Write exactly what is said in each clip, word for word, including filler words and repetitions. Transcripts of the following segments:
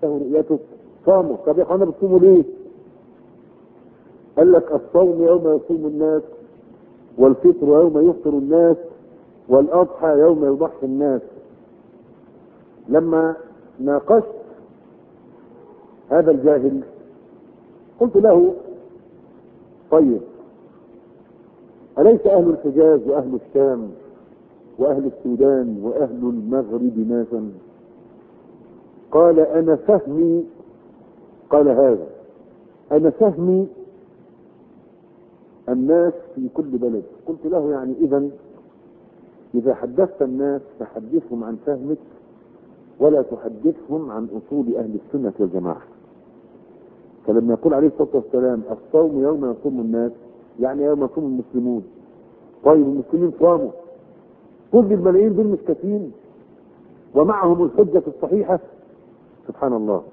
له رؤيته صاموا. طب يا اخوانا بتصوموا ليه؟ قال لك الصوم يوم يصوم الناس، والفطر يوم يفطر الناس، والأضحى يوم يضحي الناس. لما ناقشت هذا الجاهل قلت له طيب أليس أهل الحجاز وأهل الشام وأهل السودان وأهل المغرب ناسا؟ قال أنا فهمي، قال هذا أنا فهمي الناس في كل بلد. قلت له يعني إذا إذا حدثت الناس فحدثهم عن فهمك ولا تحدثهم عن أصول أهل السنة والجماعة. فلما يقول عليه الصلاة والسلام الصوم يوم يصوم الناس يعني يوم يصوم المسلمون. طيب المسلمين صاموا، كل الملايين دول مش كافيين ومعهم الحجة الصحيحة؟ سبحان الله.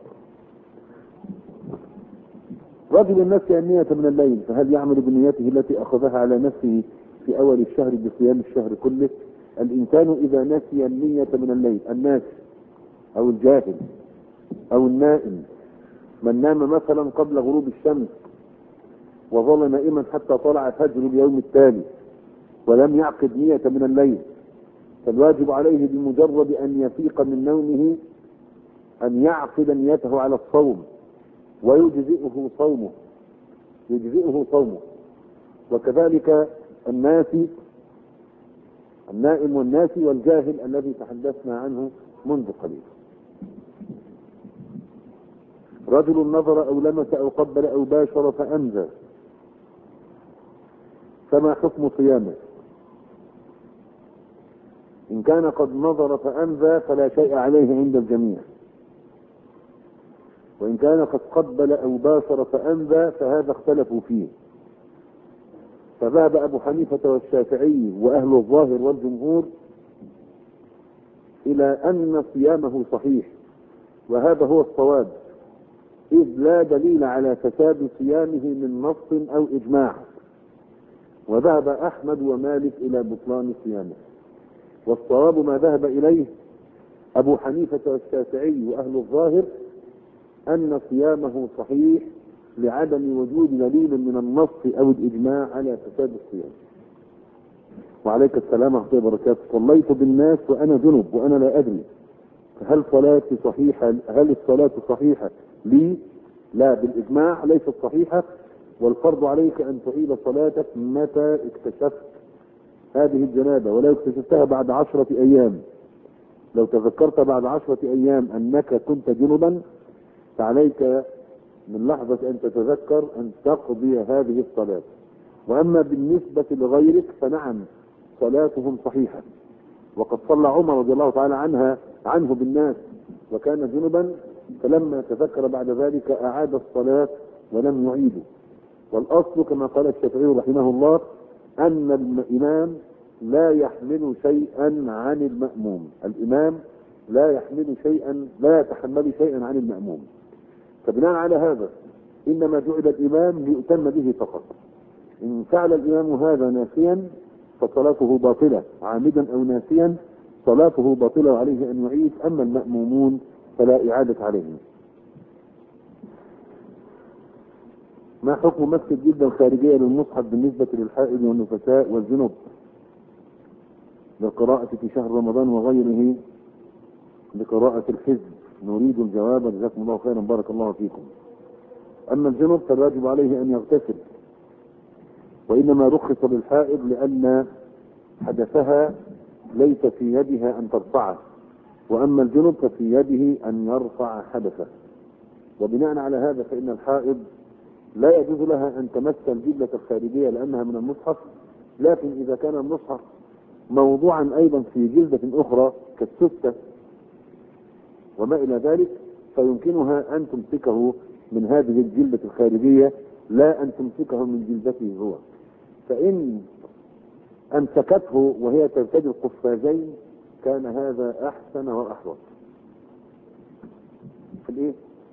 رجل الناس النية من الليل فهل يعمل بنيته التي أخذها على نفسه في أول الشهر بصيام الشهر كله؟ الإنسان إذا نسي النية من الليل، الناس أو الجاهل أو النائم، من نام مثلا قبل غروب الشمس وظل نائما حتى طلع فجر اليوم التالي ولم يعقد نية من الليل، فالواجب عليه بمجرد أن يفيق من نومه أن يعقد نيته على الصوم ويجزئه صومه يجزئه صومه. وكذلك الناسي النائم والناسي والجاهل الذي تحدثنا عنه منذ قليل. رجل نظر أو لمس أو قبل أو باشر فأنزى، فما حكم صيامه؟ إن كان قد نظر فأنزى فلا شيء عليه عند الجميع، وإن كان قد قبل أو باشر فأنزى فهذا اختلفوا فيه. فذهب أبو حنيفة والشافعي وأهل الظاهر والجمهور إلى أن صيامه صحيح، وهذا هو الصواب، إذ لا دليل على فساد صيامه من نص أو إجماع. وذهب أحمد ومالك إلى بطلان صيامه، والصواب ما ذهب إليه أبو حنيفة والشافعي وأهل الظاهر أن صيامه صحيح لعدم وجود دليل من النص أو الإجماع على فساد الصيام. وعليك السلام ورحمة الله وبركاته. صليت بالناس وأنا جنب وأنا لا أدري، فهل صلاتي صحيحة؟ هل الصلاة صحيحة لي؟ لا، بالإجماع ليست صحيحة، والفرض عليك أن تعيد صلاتك متى اكتشفت هذه الجنابة، ولو اكتشفتها بعد عشرة أيام. لو تذكرت بعد عشرة أيام أنك كنت جنبا فعليك من لحظة أن تتذكر أن تقضي هذه الصلاة. وأما بالنسبة لغيرك فنعم صلاتهم صحيحة، وقد صلى عمر رضي الله تعالى عنها عنه بالناس وكان جنبا، فلما تذكر بعد ذلك أعاد الصلاة ولم يعيده. والأصل كما قال الشافعي رحمه الله أن الإمام لا يحمل شيئا عن المأموم، الإمام لا يحمل شيئا لا يتحمل شيئا عن المأموم. فبناء على هذا إنما جعل الإمام ليؤتم به فقط. إن فعل الإمام هذا ناسيا فصلاته باطلة، عامدا أو ناسيا صلاته باطلة وعليه أن يعيد. أما المأمومون فلا إعادة عليهم. ما حكم مس الجلد الخارجية للمصحف بالنسبة للحائض والنفساء والجنب للقراءة في شهر رمضان وغيره لقراءة الحزب؟ نريد الجواب جزاكم الله خيرا بارك الله فيكم. أما الجنب فالواجب عليه أن يغتسل، وإنما رخص للحائض لأن حدثها ليس في يدها أن ترفعه، وأما الجنب ففي يده أن يرفع حدثه. وبناء على هذا فإن الحائض لا يجوز لها أن تمس الجلة الخارجية لأنها من المصحف، لكن إذا كان المصحف موضوعا أيضا في جلدة أخرى كالسستة وما إلى ذلك فيمكنها أن تمسكه من هذه الجلدة الخارجية لا أن تمسكه من جلدته هو. فإن أمسكته وهي ترتدي القفازين كان هذا أحسن وأحوط. في الإيه؟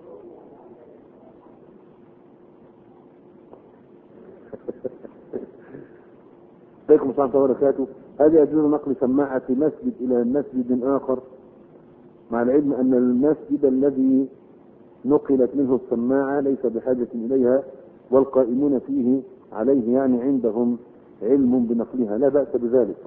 عليكم السلام ورحمة الله وبركاته. هل يجوز نقل سماعة مسجد إلى مسجد آخر مع العلم أن المسجد الذي نقلت منه السماعة ليس بحاجة إليها، والقائمون فيه عليه يعني عندهم علم بنقلها، لا بأس بذلك.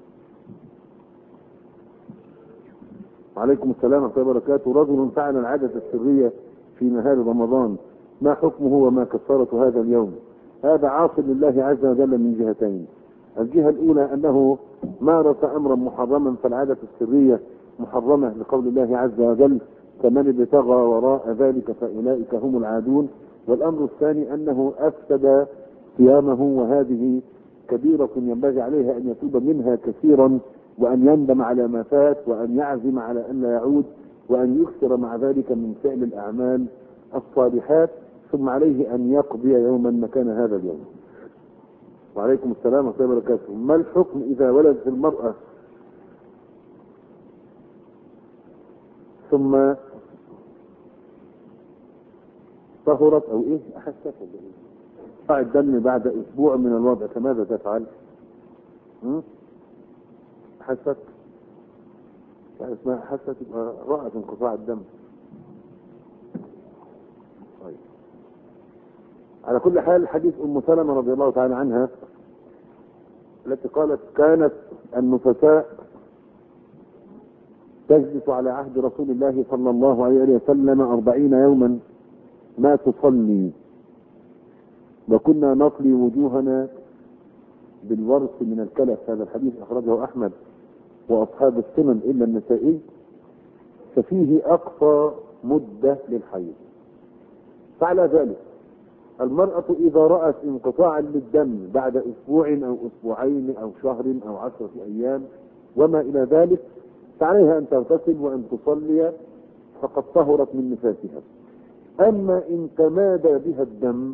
وعليكم السلام ورحمة الله وبركاته. رجل فعل العادة السرية في نهار رمضان، ما حكمه وما كفارة هذا اليوم؟ هذا عاصي لله عز وجل من جهتين. الجهة الأولى أنه مارس أمرا محرما، فالعادة السرية محرمة لقول الله عز وجل: فمن ابتغى وراء ذلك فأولئك هم العادون. والأمر الثاني أنه أفسد صيامه، وهذه كبيرة ينبغي عليها أن يتوب منها كثيرا، وأن يندم على ما فات، وأن يعزم على أن لا يعود، وأن يكثر مع ذلك من فعل الأعمال الصالحات، ثم عليه أن يقضي يوما مكان هذا اليوم. وعليكم السلام ورحمة الله وبركاته. ما الحكم إذا ولدت المرأة ثم طهرت أو إيه أحست انقطاع الدم بعد أسبوع من الوضع، فماذا تفعل؟ أحست يعني اسمها أحست يبقى رأت انقطاع الدم. طيب. على كل حال، حديث أم سلمة رضي الله تعالى عنها التي قالت: كانت النفساء تجلس على عهد رسول الله صلى الله عليه وسلم أربعين يوما ما تصلي، وكنا نطلي وجوهنا بالورث من الكلف. هذا الحديث أخرجه أحمد وأصحاب السنن إلا النسائي، ففيه أقصى مدة للحيض. فعلى ذلك المرأة إذا رأت انقطاعا للدم بعد أسبوع أو أسبوعين أو شهر أو عشرة أيام وما إلى ذلك، فعليها أن تغتسل وأن تصلي، فقد طهرت من نفاسها. أما إن تمادى بها الدم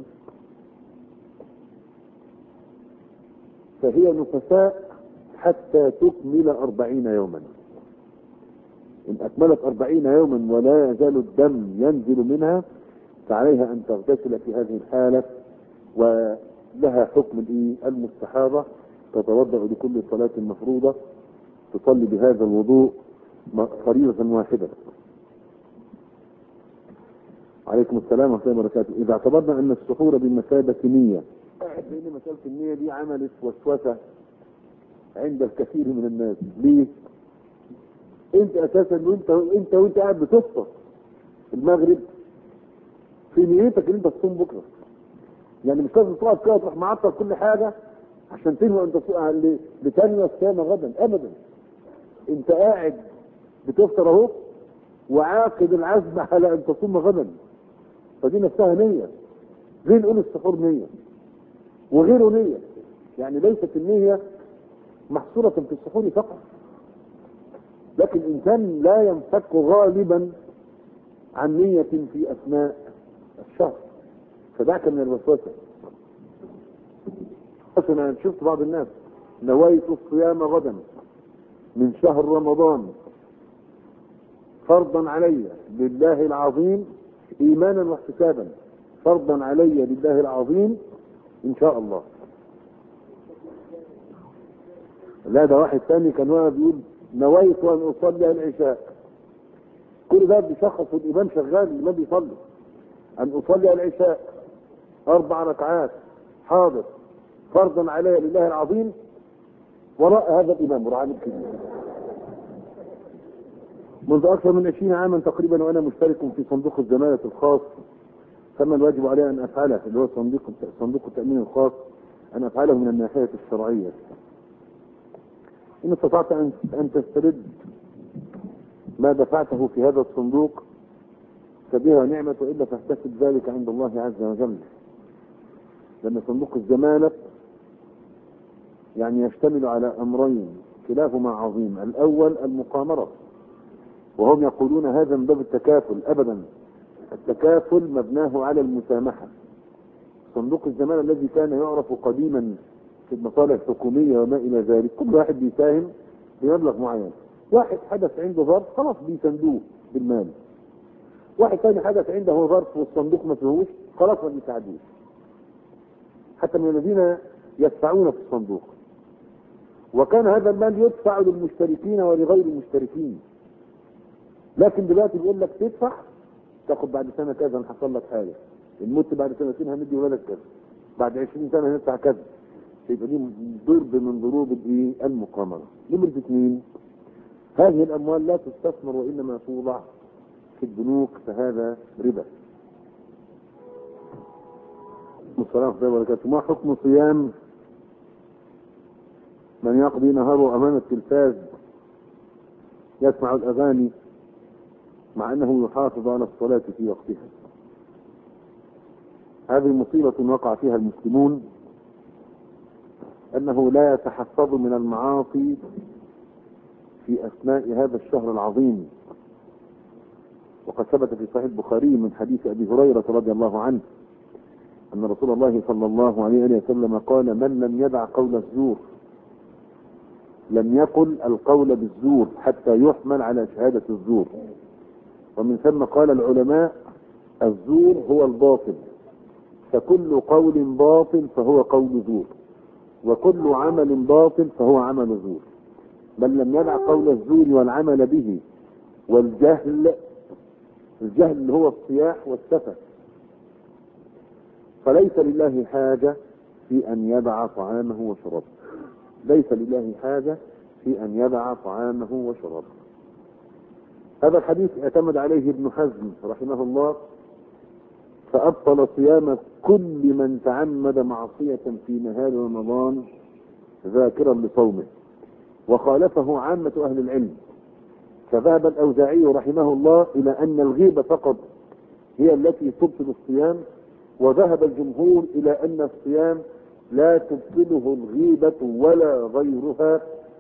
فهي نفساء حتى تكمل أربعين يوما. إن أكملت أربعين يوما ولا يزال الدم ينزل منها، فعليها أن تغتسل في هذه الحالة، ولها حكم المستحاضة، تتوضأ لكل صلاة مفروضة، تصلي بهذا الوضوء فريضة واحدة. عليكم السلام ورحمة الله وبركاته. إذا اعتبرنا أن السحور بمثابة نية، لأن مسألة النية دي عملت وسوسة عند الكثير من الناس. ليه؟ أنت أساسا وأنت وأنت وأنت قاعد بتفطر المغرب في نيتك ان انت تصوم بكره، يعني مش لازم تقعد كده تروح معطل كل حاجه عشان تنوي ان تصوم لتنوي الصيام غدا ابدا. انت قاعد بتفطر اهو وعاقد العزم على ان تصوم غدا، فدي نفسها نيه. زي نقول السحور نيه وغيره نيه، يعني ليست النيه محصوره في السحور فقط، لكن الانسان لا ينفك غالبا عن نيه في اثناء الشهر، فذاك من الوسوسه. انا شفت بعض الناس: نويت الصيام غدا من شهر رمضان فرضا علي لله العظيم ايمانا واحتسابا، فرضا علي لله العظيم ان شاء الله. لا، ده واحد ثاني كان واقف بيقول: نويت ان اصلي العشاء. كل ده بيشخص والامام شغال ما بيصلي، ان اصلي العشاء اربع ركعات حاضر فرضا علي لله العظيم وراء هذا الامام وراء كده. منذ اكثر من عشرين عاما تقريبا وانا مشترك في صندوق الزمالة الخاص، فما الواجب علي ان افعله، اللي هو صندوق صندوق التامين الخاص، ان افعله من الناحيه الشرعيه. ان استطعت ان ان تسترد ما دفعته في هذا الصندوق فبها نعمة، وإلا فاحتسب ذلك عند الله عز وجل، لأن صندوق الزمالة يعني يشتمل على أمرين كلاهما عظيم. الأول المقامرة، وهم يقولون هذا من باب التكافل. أبدا، التكافل مبناه على المسامحة. صندوق الزمالة الذي كان يعرف قديما في المصالح الحكومية وما إلى ذلك، كل واحد بيساهم بمبلغ معين. واحد حدث عنده ظرف خلاص بيسندوه بالمال، واحد ثاني حدث عنده ظرف والصندوق ما فيهوش خلاص ما بيساعدوش، حتى من الذين يدفعون في الصندوق. وكان هذا المال يدفع للمشتركين ولغير المشتركين، لكن دلوقتي بيقول لك تدفع تاخد بعد سنه كذا هنحصل لك حاجه، الموت بعد سنتين هندي ولادك كذا، بعد عشرين سنه هندفع كذا. يبقى دي ضرب من ضروب الايه؟ المقامره. نمرة اثنين، هذه الاموال لا تستثمر وانما توضع في البنوك، فهذا ربا. السلام عليكم وبركاته. ما حكم صيام من يقضي نهاره امام التلفاز يسمع الاغاني مع انه يحافظ على الصلاة في وقتها؟ هذه مصيبة وقع فيها المسلمون، انه لا يتحفظ من المعاصي في اثناء هذا الشهر العظيم. وقد ثبت في صحيح البخاري من حديث ابي هريرة رضي الله عنه ان رسول الله صلى الله عليه وسلم قال: من لم يدع قول الزور لم يقل القول بالزور حتى يحمل على شهادة الزور. ومن ثم قال العلماء: الزور هو الباطل، فكل قول باطل فهو قول زور، وكل عمل باطل فهو عمل زور. من لم يدع قول الزور والعمل به والجهل، الجهل اللي هو الصياح والسفه، فليس لله حاجة في أن يدع طعامه وشرابه. ليس لله حاجة في أن يدع طعامه وشرابه. هذا الحديث اعتمد عليه ابن حزم رحمه الله، فأبطل صيام كل من تعمد معصية في نهار رمضان ذاكرا لصومه، وخالفه عامة أهل العلم. فذهب الأوزاعي رحمه الله إلى أن الغيبة فقط هي التي تبطل الصيام، وذهب الجمهور إلى أن الصيام لا تبطله الغيبة ولا غيرها،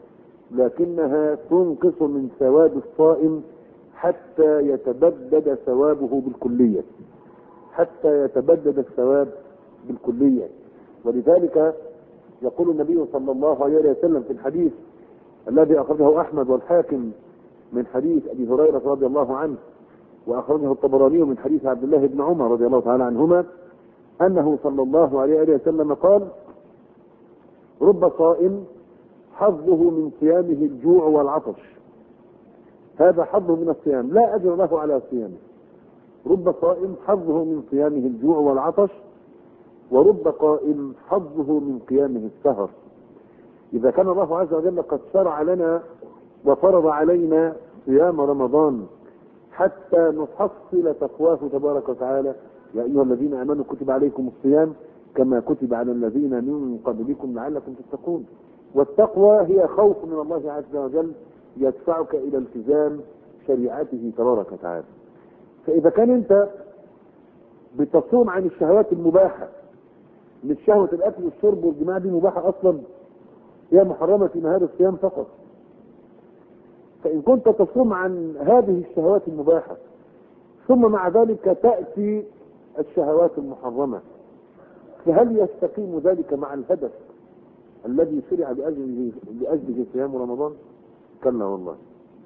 لكنها تنقص من ثواب الصائم حتى يتبدد ثوابه بالكلية، حتى يتبدد الثواب بالكلية. ولذلك يقول النبي صلى الله عليه وسلم في الحديث الذي أخرجه أحمد والحاكم من حديث أبي هريرة رضي الله عنه، وأخرجه الطبراني من حديث عبد الله بن عمر رضي الله تعالى عنهما، أنه صلى الله عليه وسلم قال: رب صائم حظه من صيامه الجوع والعطش. هذا حظه من الصيام، لا أجر له على صيامه. رب صائم حظه من صيامه الجوع والعطش، ورب قائم حظه من قيامه السهر. إذا كان الله عز وجل قد شرع لنا وفرض علينا صيام رمضان حتى نحصل تقواه تبارك وتعالى: يا أيها الذين آمنوا كتب عليكم الصيام كما كتب على الذين من قبلكم لعلكم تتقون. والتقوى هي خوف من الله عز وجل يدفعك إلى التزام شريعته تبارك وتعالى. فإذا كان أنت بتصوم عن الشهوات المباحة، مش شهوة الأكل والشرب والجماع دي مباحة أصلا، هي محرمة في نهار الصيام فقط. فإن كنت تصوم عن هذه الشهوات المباحة ثم مع ذلك تأتي الشهوات المحرمة، فهل يستقيم ذلك مع الهدف الذي شرع لأجله لأجله صيام رمضان؟ كلا والله.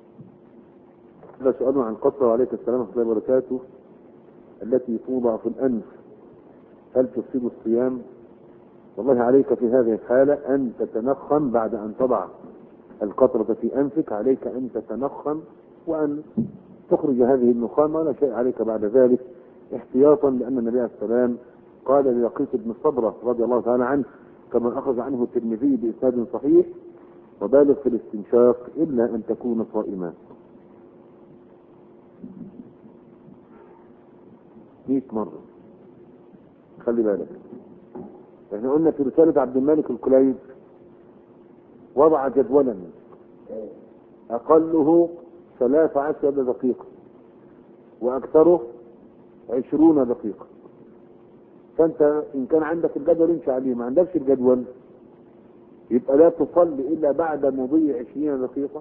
هذا سؤال عن قطرة وعليك السلام ورحمة الله وبركاته التي توضع في الأنف، هل تفسد الصيام؟ والله عليك في هذه الحالة أن تتنخم بعد أن تضع القطرة في أنفك، عليك أن تتنخم وأن تخرج هذه النخامة، ولا شيء عليك بعد ذلك، احتياطا لأن النبي عليه السلام قال للقيس بن صبرة رضي الله تعالى عنه كما أخذ عنه الترمذي بإسناد صحيح: وبالغ في الاستنشاق إلا أن تكون صائما. مئة مرة. خلي بالك، احنا قلنا في رسالة عبد الملك الكليب وضع جدولا أقله ثلاث عشر دقيقة وأكثره عشرون دقيقة. فأنت إن كان عندك الجدول امشي عليه، ما عندكش الجدول يبقى لا تصلي إلا بعد مضي عشرين دقيقة،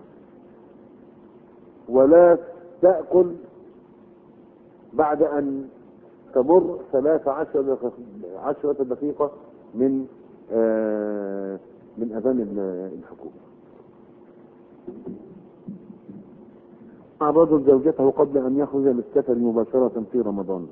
ولا تأكل بعد أن تمر ثلاث عشرة دقيقة من آه من أذان الحكومة. مع الرجل زوجته قبل أن يخرج للسفر مباشرة في رمضان،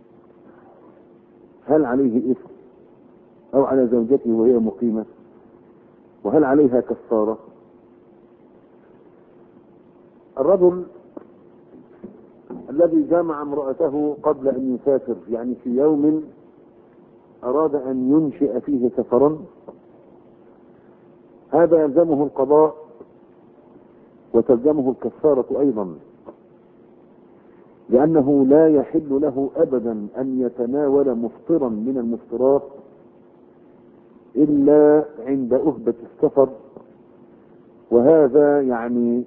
هل عليه إثم أو على زوجته وهي مقيمة؟ وهل عليها كفارة؟ الرجل الذي جامع امرأته قبل أن يسافر، يعني في يوم أراد أن ينشئ فيه سفرا، هذا يلزمه القضاء وتلزمه الكفارة أيضا، لأنه لا يحل له أبدا أن يتناول مفطرا من المفطرات إلا عند أهبة السفر، وهذا يعني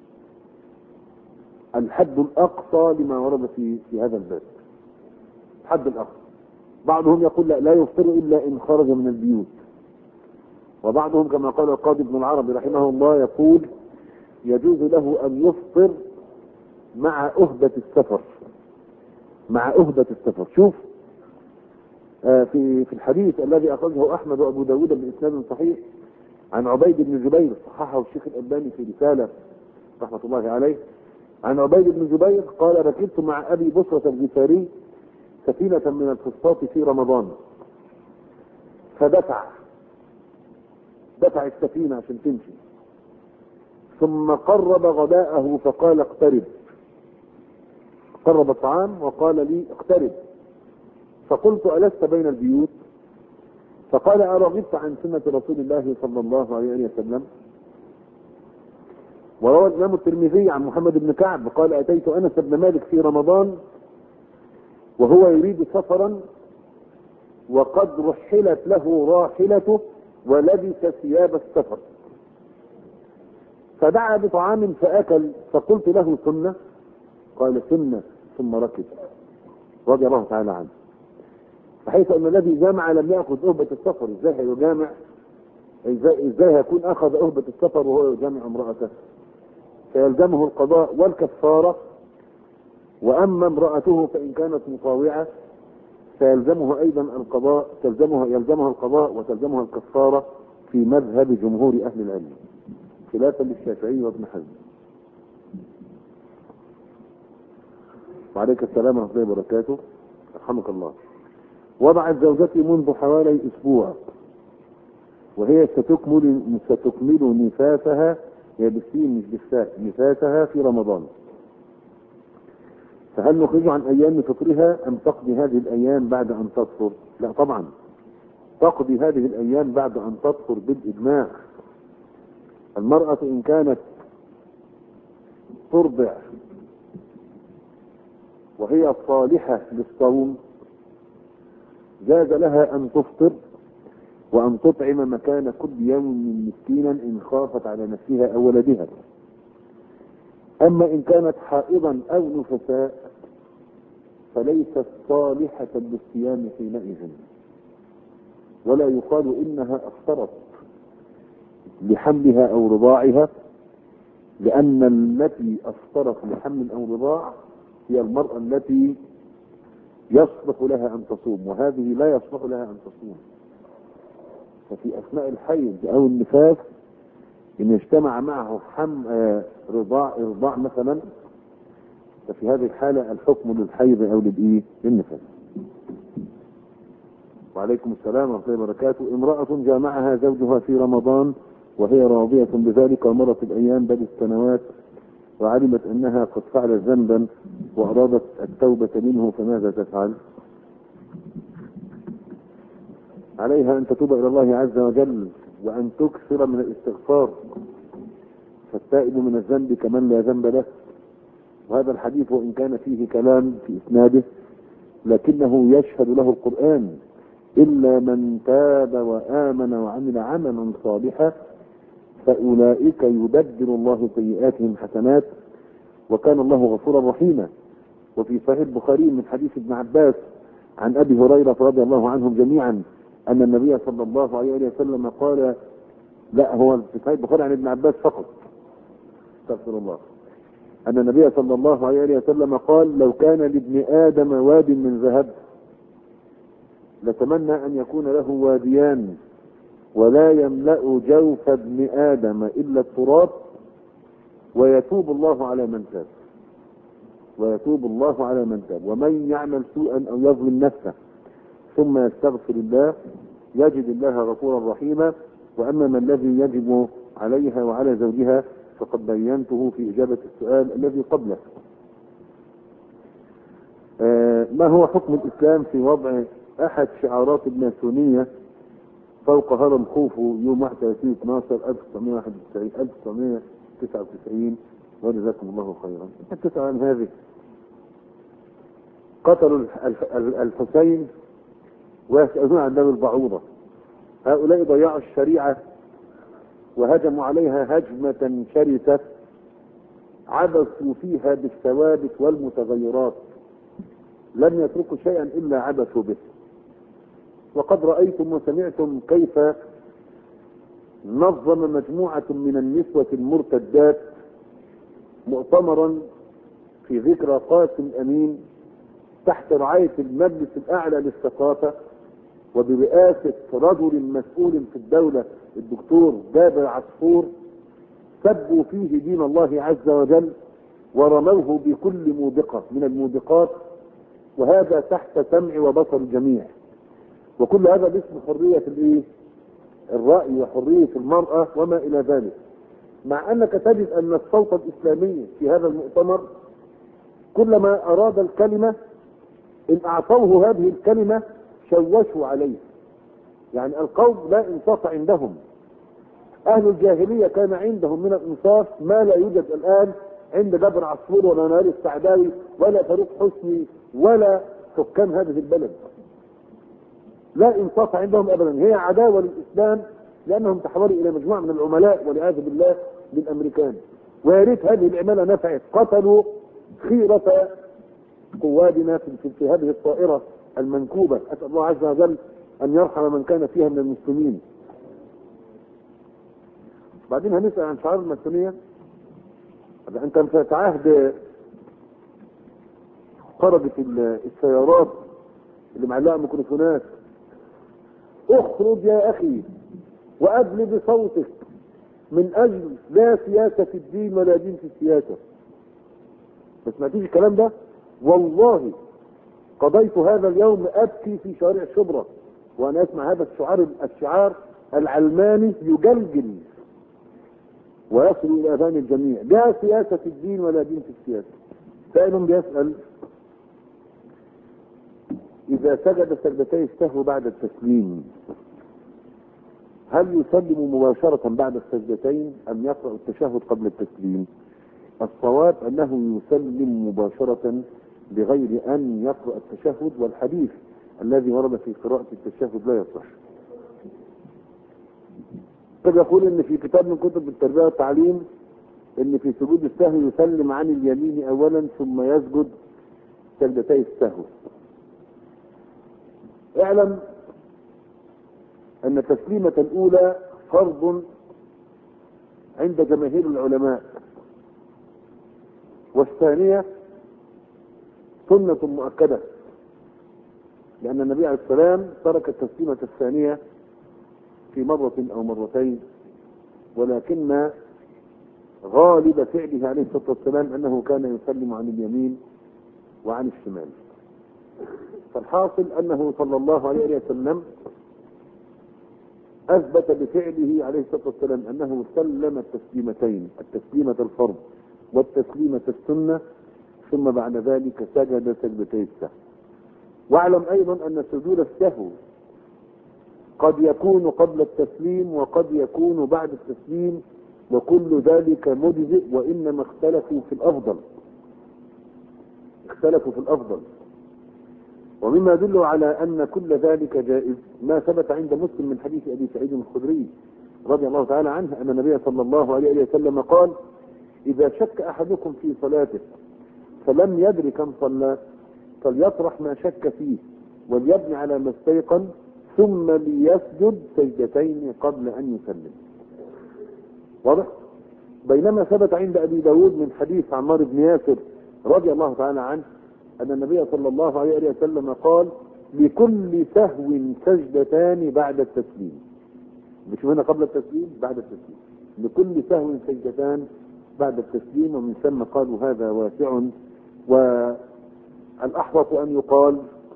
الحد الأقصى لما ورد في في هذا الباب. الحد الأقصى. بعضهم يقول لا, لا يفطر إلا إن خرج من البيوت، وبعضهم كما قال القاضي ابن العربي رحمه الله يقول يجوز له أن يفطر مع أهبة السفر، مع أهبة السفر. شوف آه في في الحديث الذي أخرجه أحمد وأبو داود بإسناد صحيح عن عبيد بن جبير، صححه الشيخ الألباني في رسالة رحمة الله عليه، عن عبيد بن جبير قال ركبت مع أبي بصرة الغفاري سفينة من الفسطاط في رمضان، فدفع دفع السفينة عشان تمشي، ثم قرب غداءه فقال اقترب، قرب الطعام وقال لي اقترب، فقلت ألست بين البيوت؟ فقال أرغبت عن سنة رسول الله صلى الله عليه وسلم. وروى الإمام الترمذي عن محمد بن كعب قال أتيت أنس بن مالك في رمضان وهو يريد سفرا وقد رحلت له راحلته ولبس ثياب السفر، فدعا بطعام فأكل، فقلت له سنة؟ قال سنة، ثم ركب رضي الله تعالى عنه. بحيث أن الذي جامع لم يأخذ أهبة السفر، إزاي هيجامع؟ إزاي, إزاي هيكون أخذ أهبة السفر وهو يجامع امرأته؟ فيلزمه القضاء والكفارة. وأما امرأته فإن كانت مطاوعة فيلزمه أيضا القضاء، تلزمه يلزمه القضاء وتلزمها الكفارة في مذهب جمهور أهل العلم، خلافا للشافعي وابن حزم. وعليك السلام ورحمة الله وبركاته، رحمك الله. وضعت زوجتي منذ حوالي أسبوع وهي ستكمل ستكمل نفاسها، هي بالسين مش بالساء، نفاسها في رمضان، فهل نخرج عن أيام فطرها أم تقضي هذه الأيام بعد أن تطهر؟ لا طبعا، تقضي هذه الأيام بعد أن تطهر بالإجماع. المرأة إن كانت ترضع وهي صالحة للصوم جاز لها أن تفطر وأن تطعم مكان كل يوم مسكينا إن خافت على نفسها أو ولدها. أما إن كانت حائضا أو نفساء فليست صالحة للصيام حينئذ، ولا يقال إنها أفطرت لحملها أو رضاعها، لأن التي أفطرت لحمل أو رضاع هي المرأة التي يصلح لها أن تصوم، وهذه لا يصلح لها أن تصوم. ففي أثناء الحيض أو النفاس إن اجتمع معه حم آه رضاع رضاع مثلا، ففي هذه الحالة الحكم للحيض أو للإيه؟ للنفاس. وعليكم السلام ورحمة الله وبركاته. امرأة جامعها زوجها في رمضان وهي راضية بذلك ومرت الأيام بل السنوات وعلمت أنها قد فعلت ذنبا وأرادت التوبة منه، فماذا تفعل؟ عليها أن تتوب إلى الله عز وجل وأن تكثر من الاستغفار، فالتائب من الذنب كمن لا ذنب له. وهذا الحديث وإن كان فيه كلام في إسناده لكنه يشهد له القرآن: إلا من تاب وآمن وعمل عملا صالحا فأولئك يبدل الله سيئاتهم حسنات وكان الله غفورا رحيما. وفي صحيح البخاري من حديث ابن عباس عن أبي هريرة رضي الله عنهم جميعا أن النبي صلى الله عليه وسلم قال، لا هو في صحيح البخاري عن ابن عباس فقط، استغفر الله، أن النبي صلى الله عليه وسلم قال: لو كان لابن آدم واد من ذهب لتمنى أن يكون له واديان ولا يملأ جوف ابن آدم إلا التراب ويتوب الله على من تاب ويتوب الله على من تاب ومن يعمل سوءا أو يظلم نفسه ثم يستغفر الله يجد الله غفورا رحيما. وأما ما الذي يجب عليها وعلى زوجها فقد بينته في إجابة السؤال الذي قبله. ما هو حكم الإسلام في وضع أحد شعارات الماسونية فوق هرم خوفو يوم واحد وثلاثين اثناشر ألف وتسعمائة وواحد وتسعين ألف وتسعمائة وتسعة وتسعين وجزاكم الله خيرا. تسأل عن هذه. قتلوا الحسين ويسألون عن دم البعوضة. هؤلاء ضيعوا الشريعة وهجموا عليها هجمة شرسة عبثوا فيها بالثوابت والمتغيرات، لم يتركوا شيئا إلا عبثوا به. وقد رأيتم وسمعتم كيف نظم مجموعة من النسوة المرتدات مؤتمرا في ذكرى قاسم أمين تحت رعاية المجلس الأعلى للثقافة وبرئاسة رجل مسؤول في الدولة الدكتور جابر عصفور، سبوا فيه دين الله عز وجل ورموه بكل موبقة من الموبقات، وهذا تحت سمع وبصر الجميع. وكل هذا باسم حرية الايه؟ الرأي وحرية المرأة وما إلى ذلك، مع أنك تجد أن الصوت الإسلامي في هذا المؤتمر كلما أراد الكلمة إن أعطوه هذه الكلمة شوشوا عليه. يعني القوم لا إنصاف عندهم. أهل الجاهلية كان عندهم من الإنصاف ما لا يوجد الآن عند جابر عصفور ولا نوال السعداوي ولا فاروق حسني ولا حكام هذه البلد. لا إنصاف عندهم أبدا، هي عداوة للإسلام لأنهم تحولوا إلى مجموعة من العملاء والعياذ بالله للأمريكان. ويا ريت هذه العمالة نفعت، قتلوا خيرة قوادنا في, في هذه الطائرة المنكوبة. أسأل الله عز وجل أن يرحم من كان فيها من المسلمين. بعدين هنسأل عن شعار الماسونية. أنت في عهد خرجت السيارات اللي معلقة ميكروفونات، اخرج يا أخي وأدل بصوتك من أجل لا سياسة في الدين ولا دين في السياسة. بس ما تيجي الكلام ده. والله قضيت هذا اليوم أبكي في شوارع الشبرا وأنا أسمع هذا الشعار الشعار العلماني يجلجل ويصل إلى أذان الجميع. لا سياسة في الدين ولا دين في السياسة. سائل بيسأل: إذا سجد سجدتي السهو بعد التسليم هل يسلم مباشرة بعد السجدتين أم يقرأ التشهد قبل التسليم؟ الصواب أنه يسلم مباشرة بغير أن يقرأ التشهد، والحديث الذي ورد في قراءة التشهد لا يصح. قد يقول إن في كتاب من كتب التربية والتعليم إن في سجود السهو يسلم عن اليمين أولا ثم يسجد سجدتي السهو. اعلم أن التسليمة الأولى فرض عند جماهير العلماء، والثانية سنة مؤكدة، لأن النبي عليه السلام ترك التسليمة الثانية في مرة أو مرتين، ولكن غالب فعله عليه الصلاة والسلام أنه كان يسلم عن اليمين وعن الشمال. فالحاصل أنه صلى الله عليه وسلم أثبت بفعله عليه الصلاة والسلام أنه سلم التسليمتين، التسليمة الفرض والتسليمة السنة، ثم بعد ذلك سجد سجدتي السهو. واعلم أيضا أن سجود السهو قد يكون قبل التسليم وقد يكون بعد التسليم، وكل ذلك مجزئ، وإنما اختلفوا في الأفضل اختلفوا في الأفضل ومما يدل على أن كل ذلك جائز ما ثبت عند مسلم من حديث أبي سعيد الخدري رضي الله تعالى عنه أن النبي صلى الله عليه وسلم قال: إذا شك أحدكم في صلاته فلم يدر كم صلى فليطرح ما شك فيه وليبني على ما استيقن ثم ليسجد سجدتين قبل أن يسلم. واضح؟ بينما ثبت عند أبي داود من حديث عمار بن ياسر رضي الله تعالى عنه أن النبي صلى الله عليه وسلم قال: لكل سهو سجدتان بعد التسليم. مش هنا قبل التسليم، بعد التسليم. لكل سهو سجدتان بعد التسليم، ومن ثم قالوا هذا واسع. والأحوط أن يقال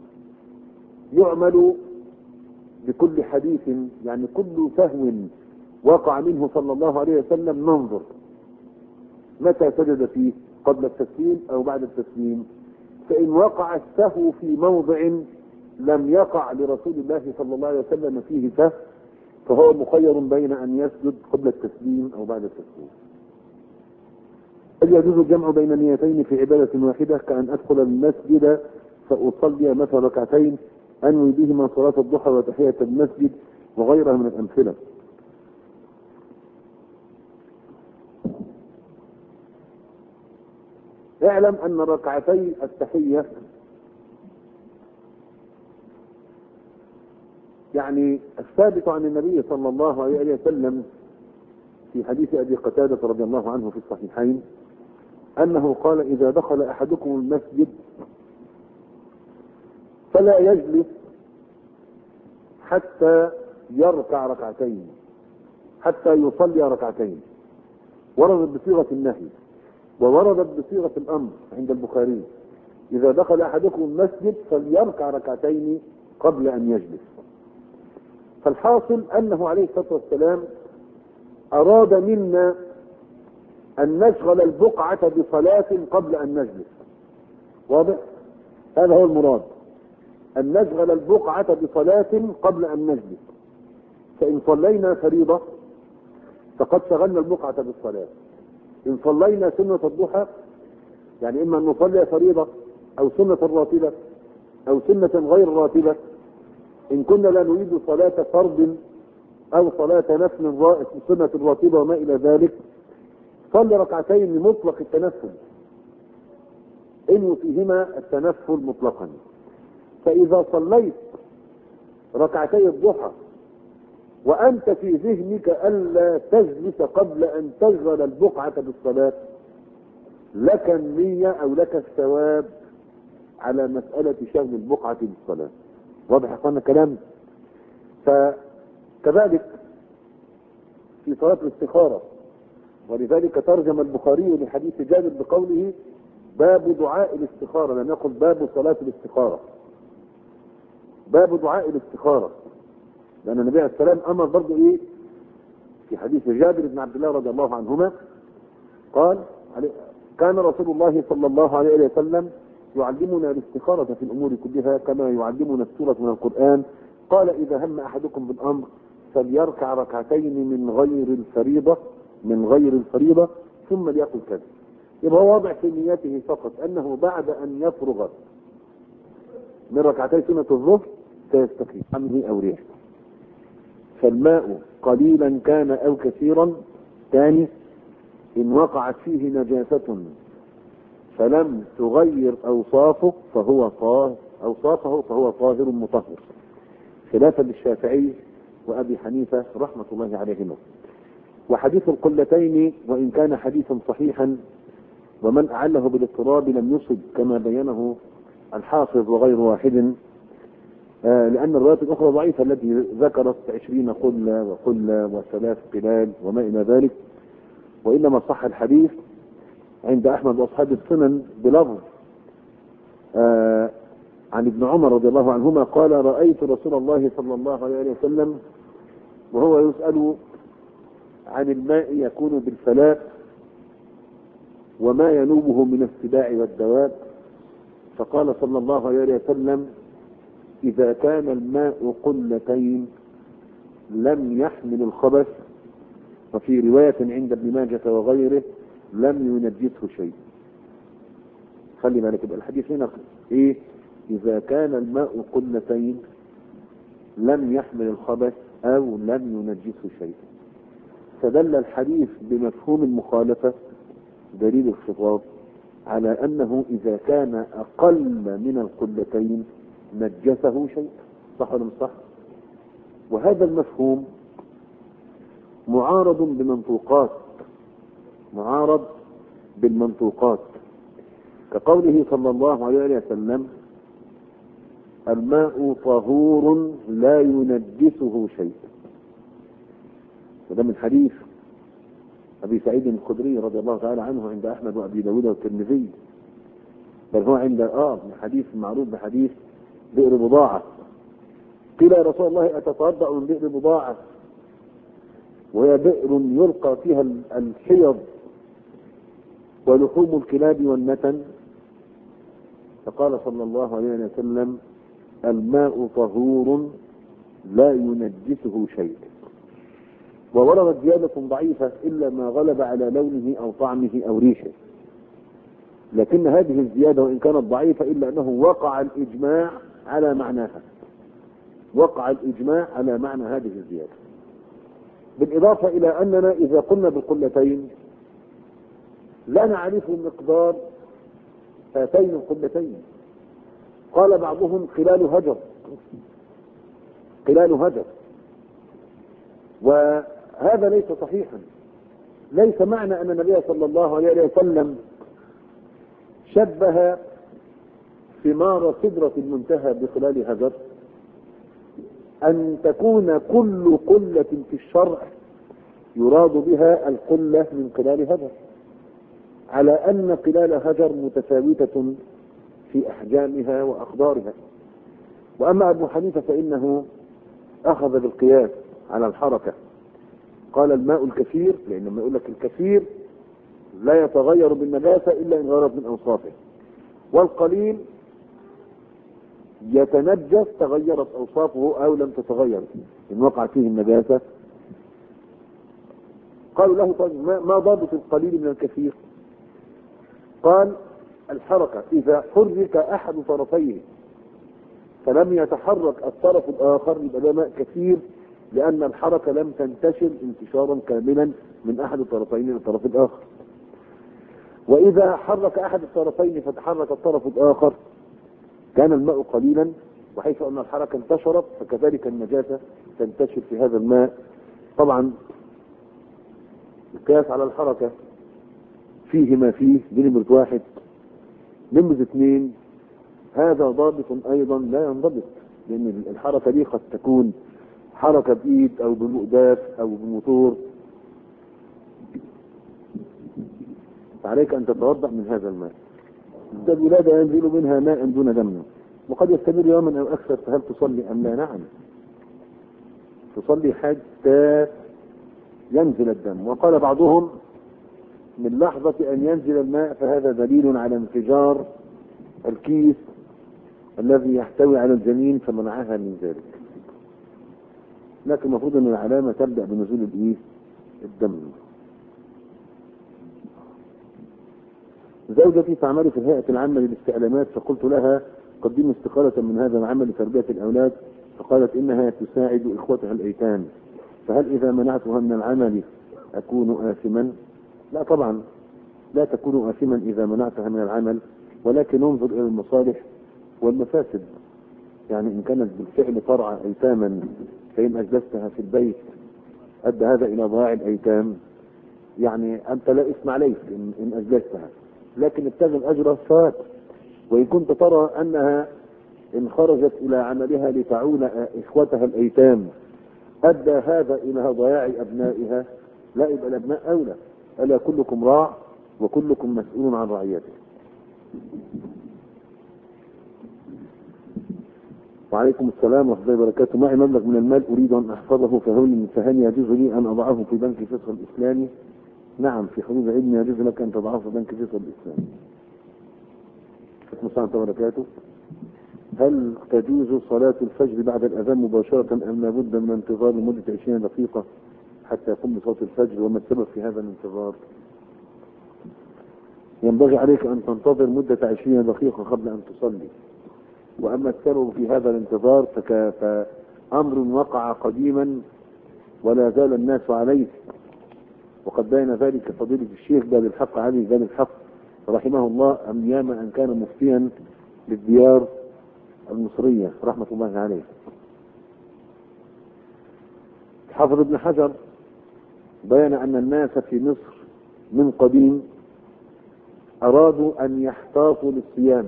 يعمل بكل حديث، يعني كل سهو وقع منه صلى الله عليه وسلم ننظر متى سجد فيه، قبل التسليم أو بعد التسليم. فإن وقع السهو في موضع لم يقع لرسول الله صلى الله عليه وسلم فيه سهو فهو مخير بين أن يسجد قبل التسليم أو بعد التسليم. هل يجوز الجمع بين نيتين في عبادة واحدة كأن أدخل المسجد فأصلي مثلا ركعتين أنوي بهما صلاة الضحى وتحية المسجد وغيرها من الأمثلة؟ اعلم أن ركعتي التحية يعني الثابت عن النبي صلى الله عليه وسلم في حديث أبي قتادة رضي الله عنه في الصحيحين أنه قال: إذا دخل أحدكم المسجد فلا يجلس حتى يركع ركعتين، حتى يصلي ركعتين. وردت بصيغة النهي ووردت بصيغة الأمر عند البخاري: إذا دخل أحدكم المسجد فليركع ركعتين قبل أن يجلس. فالحاصل أنه عليه الصلاة والسلام أراد منا أن نشغل البقعة بصلاة قبل أن نجلس. واضح؟ هذا هو المراد، أن نشغل البقعة بصلاة قبل أن نجلس. فإن صلينا فريضة فقد شغلنا البقعة بالصلاة. إن صلينا سنة الضحى يعني إما أن نصلي فريضة أو سنة راتبة أو سنة غير راتبة، إن كنا لا نريد صلاة فرض أو صلاة نفل سنة راتبة وما إلى ذلك، صلي ركعتين لمطلق التنفل إن فيهما التنفل مطلقا. فإذا صليت ركعتي الضحى وأنت في ذهنك ألا تجلس قبل أن تشغل البقعة بالصلاة، لك النية أو لك الثواب على مسألة شغل البقعة بالصلاة. واضح يا اخوانا الكلام؟ فكذلك في صلاة الاستخارة، ولذلك ترجم البخاري لحديث جابر بقوله: باب دعاء الاستخارة، لم يقل باب صلاة الاستخارة، باب دعاء الاستخارة، لأن النبي عليه السلام أمر برضه إيه في حديث جابر بن عبد الله رضي الله عنهما قال: كان رسول الله صلى الله عليه وسلم يعلمنا الاستخارة في الأمور كلها كما يعلمنا السورة من القرآن. قال: إذا هم أحدكم بالأمر فليركع ركعتين من غير الفريضة من غير الفريضة ثم ليقل كذا. يبقى واضح في نيته فقط أنه بعد أن يفرغ من ركعتي سنة الظهر سيستقيم عنه أو ريح. فالماء قليلا كان أو كثيرا. ثاني: إن وقعت فيه نجاسة فلم تغير أوصافه فهو طاهر أوصافه فهو طاهر مطهر، خلافا للشافعي وأبي حنيفة رحمة الله عليهما. وحديث القلتين وإن كان حديثا صحيحا ومن أعله بالاضطراب لم يصب كما بينه الحافظ وغير واحد، آه لأن الروايات الأخرى ضعيفة التي ذكرت عشرين قلة وقلة وثلاث قلال وما إلى ذلك، وإنما صح الحديث عند أحمد وأصحاب السنن بلفظ آه عن ابن عمر رضي الله عنهما قال: رأيت رسول الله صلى الله عليه وسلم وهو يسأل عن الماء يكون بالفلاء وما ينوبه من السباع والدواب، فقال صلى الله عليه وسلم: إذا كان الماء قلتين لم يحمل الخبث، وفي رواية عند ابن ماجة وغيره لم ينجسه شيء. خلي بالك يبقى الحديث هنا ايه؟ إذا كان الماء قلتين لم يحمل الخبث أو لم ينجسه شيء. فدل الحديث بمفهوم المخالفة دليل الخطاب على أنه إذا كان أقل من القلتين نجسه شيء. صح ولا مش صح؟ وهذا المفهوم معارض بمنطوقات معارض بالمنطوقات كقوله صلى الله عليه وسلم: الماء طهور لا ينجسه شيء. وده من حديث أبي سعيد الخدري رضي الله تعالى عنه عند أحمد وأبي داود والترمذي، بل هو عند آه من حديث معروف بحديث بئر بضاعة. قيل: يا رسول الله أتتوضأ من بئر بضاعة وهي بئر يلقى فيها الحيض ولحوم الكلاب والنتن؟ فقال صلى الله عليه وسلم: الماء طهور لا ينجسه شيء. ووردت زيادة ضعيفة إلا ما غلب على لونه أو طعمه أو ريحه، لكن هذه الزيادة وإن كانت ضعيفة إلا أنه وقع الإجماع على معناها، وقع الإجماع على معنى هذه الزيادة. بالإضافة إلى أننا إذا قلنا بالقلتين لا نعرف مقدار هاتين القلتين. قال بعضهم قلال هجر، قلال هجر، وهذا ليس صحيحا. ليس معنى أن النبي صلى الله عليه وسلم شبه ثمار سدرة المنتهى بقلال هجر أن تكون كل قلة في الشرع يراد بها القلة من قلال هجر، على أن قلال هجر متفاوتة في أحجامها وأقدارها. وأما أبو حنيفة فإنه أخذ بالقياس على الحركة، قال الماء الكثير، لأن لما يقول لك الكثير لا يتغير بالنجاسة إلا إن غيرت من أوصافه، والقليل يتنجس تغيرت أوصافه أو لم تتغير إن وقع فيه النجاسة. قالوا له: طيب ما ضابط القليل من الكثير؟ قال: الحركة، إذا حرك أحد طرفيه فلم يتحرك الطرف الآخر يبقى ده ماء كثير، لأن الحركة لم تنتشر انتشارا كاملا من أحد الطرفين إلى الطرف الآخر. وإذا حرك أحد الطرفين فتحرك الطرف الآخر كان الماء قليلا، وحيث أن الحركة انتشرت فكذلك النجاسة تنتشر في هذا الماء. طبعا القياس على الحركة فيه ما فيه، دي نمرة واحد. نمرة اثنين، هذا ضابط أيضا لا ينضبط، لأن الحركة دي قد تكون حركة بإيد أو بمؤداف أو بموتور، فعليك أن تتوضأ من هذا الماء. الولادة ينزل منها ماء دون دم، وقد يستمر يوما أو أكثر، فهل تصلي أم لا؟ نعم تصلي حتى ينزل الدم. وقال بعضهم: من لحظة أن ينزل الماء فهذا دليل على انفجار الكيس الذي يحتوي على الجنين فمنعها من ذلك. لكن المفروض أن العلامة تبدأ بنزول الإيه؟ الدم. زوجتي تعمل في الهيئة العامة للاستعلامات، فقلت لها: قدمي استقالة من هذا العمل لتربية الأولاد، فقالت إنها تساعد إخوتها الأيتام، فهل إذا منعتها من العمل أكون آثما؟ لا طبعا، لا تكون آثما إذا منعتها من العمل، ولكن انظر إلى المصالح والمفاسد. يعني إن كانت بالفعل ترعى أيتاما فإن أجلستها في البيت أدى هذا إلى ضياع الأيتام، يعني أنت لا إثم عليك إن أجلستها، لكن ابتغي الأجر الثواب. وإن كنت ترى أنها إن خرجت إلى عملها لتعون إخوتها الأيتام أدى هذا إلى ضياع أبنائها، لا، يبقى الأبناء أولى. ألا كلكم راع وكلكم مسؤول عن رعيته. وعليكم السلام ورحمة الله وبركاته. معي مبلغ من المال أريد أن أحفظه، فهل يجوز لي أن أضعه في بنك فيصل الإسلامي؟ نعم، في حدود علمي يجوز لك أن تضعه في بنك فيصل الإسلامي. ورحمة الله وبركاته. هل تجوز صلاة الفجر بعد الأذان مباشرة أم لابد من انتظار لمدة عشرين دقيقة حتى يقوم بصلاة الفجر؟ وما السبب في هذا الانتظار؟ ينبغي عليك أن تنتظر مدة عشرين دقيقة قبل أن تصلي. وأما السبب في هذا الانتظار فأمر وقع قديما ولا زال الناس عليه، وقد بين ذلك فضيلة الشيخ باب الحق علي باب الحق رحمه الله أيام أن كان مفتيا للديار المصرية رحمة الله عليه. حافظ ابن حجر بين أن الناس في مصر من قديم أرادوا أن يحتاطوا للصيام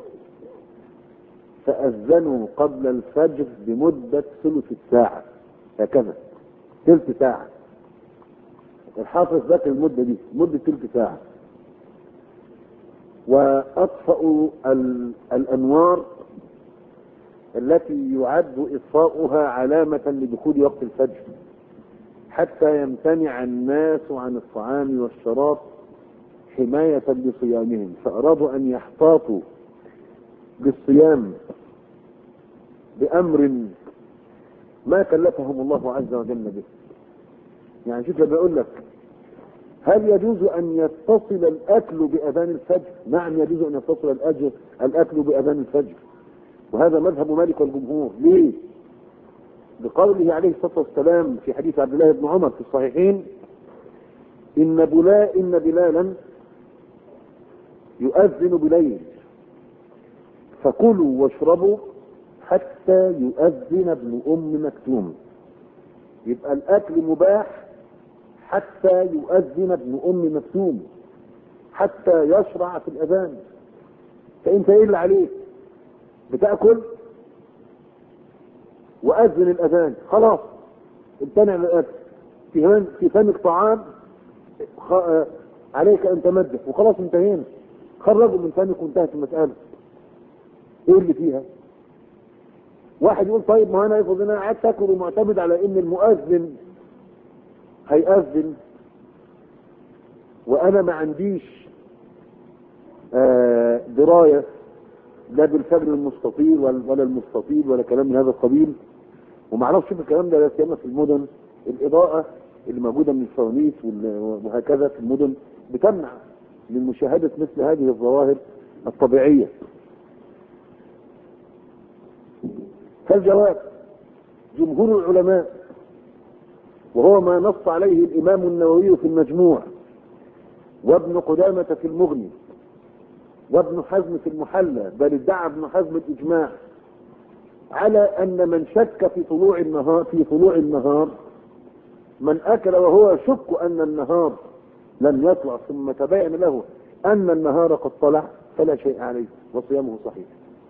فأذنوا قبل الفجر بمدة ثلث الساعة، هكذا ثلث ساعة. الحافظ ذكر المدة دي مدة ثلث ساعة، وأطفأوا الأنوار التي يعد إطفاؤها علامة لدخول وقت الفجر حتى يمتنع الناس عن الطعام والشراب حماية لصيامهم. فأرادوا أن يحتاطوا بالصيام بأمر ما كلفهم الله عز وجل به. يعني شوف لما يقول لك هل يجوز أن يتصل الأكل بأذان الفجر؟ نعم يجوز أن يتصل الأجر الأكل بأذان الفجر، وهذا مذهب مالك والجمهور. ليه؟ بقوله عليه الصلاة والسلام في حديث عبد الله بن عمر في الصحيحين: إن بلا إن بلالا يؤذن بليل فكلوا واشربوا حتى يؤذن ابن أم مكتوم. يبقى الأكل مباح حتى يؤذن ابن أم مكتوم، حتى يشرع في الأذان. فأنت إيه اللي عليك؟ بتأكل وأذن الأذان، خلاص امتنع من الأكل. في في فمك طعام عليك أن تمدح، وخلاص انتهينا. خرجوا من فمك وانتهت المسألة. ايه اللي فيها؟ واحد يقول طيب ما انا افرض انا قعدت اكل ومعتمد على ان المؤذن هيأذن وانا ما عنديش آه درايه لا بالفجر المستطيل ولا المستطيل ولا كلام من هذا القبيل، وما اعرفش في الكلام ده لا سيما في المدن. الاضاءه اللي موجوده من الفوانيس وهكذا في المدن بتمنع من مشاهده مثل هذه الظواهر الطبيعيه. فالجواب جمهور العلماء، وهو ما نص عليه الإمام النووي في المجموع وابن قدامة في المغني وابن حزم في المحلى، بل ادعى ابن حزم الإجماع على أن من شك في طلوع النهار في طلوع النهار من أكل وهو يشك أن النهار لم يطلع ثم تبين له أن النهار قد طلع فلا شيء عليه وصيامه صحيح.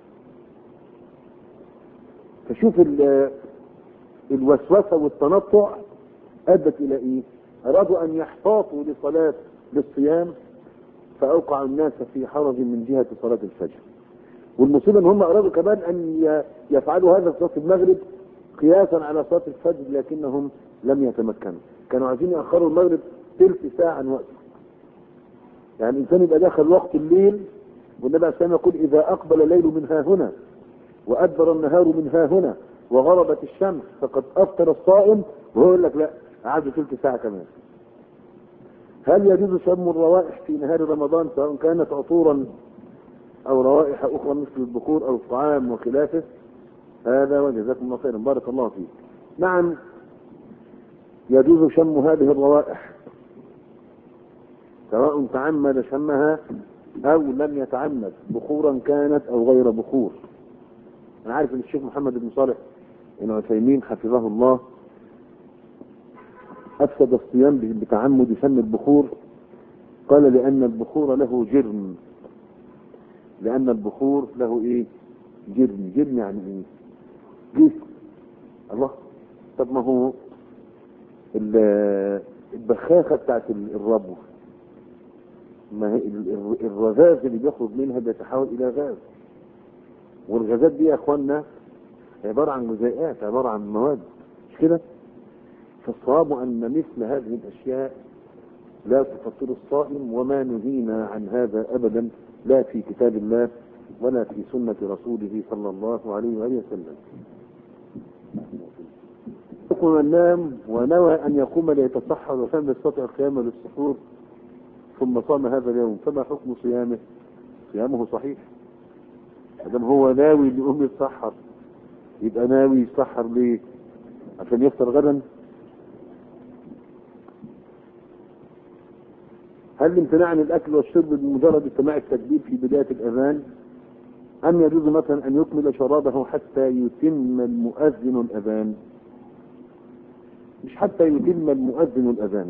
فشوف الوسوسة والتنطع أدت إلى إيه؟ أرادوا أن يحتاطوا لصلاة للصيام فأوقعوا الناس في حرج من جهة صلاة الفجر. والمصيبة أن هم أرادوا كمان أن يفعلوا هذا في صلاة المغرب قياسا على صلاة الفجر، لكنهم لم يتمكنوا. كانوا عايزين يأخروا المغرب ثلث ساعة عن وقته. يعني الإنسان يبقى داخل وقت الليل، والنبي عليه الصلاة والسلام يقول إذا أقبل الليل من ها هنا وأدبر النهار من ها هنا وغربت الشمس فقد أفطر الصائم، وهو يقول لك لا قعدوا ثلث ساعة كمان. هل يجوز شم الروائح في نهار رمضان سواء كانت عطورا أو روائح أخرى مثل البخور أو الطعام وخلافه؟ هذا وجزاكم الله خيرا بارك الله فيك. نعم يجوز شم هذه الروائح سواء تعمد شمها أو لم يتعمد، بخورا كانت أو غير بخور. أنا عارف أن الشيخ محمد بن صالح العثيمين حفظه الله أفسد الصيام بتعمد شم البخور. قال لأن البخور له جرم، لأن البخور له إيه؟ جرم. جرم يعني إيه؟ جسم. الله، طب ما هو البخاخة بتاعت الربو، ما الرذاذ اللي بيخرج منها بيتحول إلى غاز، والغازات دي يا اخوانا عبارة عن جزيئات، عبارة عن مواد، مش كده؟ فالصواب ان مثل هذه الاشياء لا تفطر الصائم، وما نهينا عن هذا ابدا، لا في كتاب الله ولا في سنة رسوله صلى الله عليه وآله وسلم. حكم من نام ونوى ان يقوم ليتصحر وكان يستطيع القيام للسحور ثم صام هذا اليوم، فما حكم صيامه؟ صيامه صحيح ادم هو ناوي يقوم يتسحر، يبقى ناوي يتسحر ليه؟ عشان يفطر غدا؟ هل الامتناع عن الاكل والشرب بمجرد سماع التكبير في بدايه الاذان، ام يجوز مثلا ان يكمل شرابه حتى يتم المؤذن الاذان؟ مش حتى يتم المؤذن الاذان.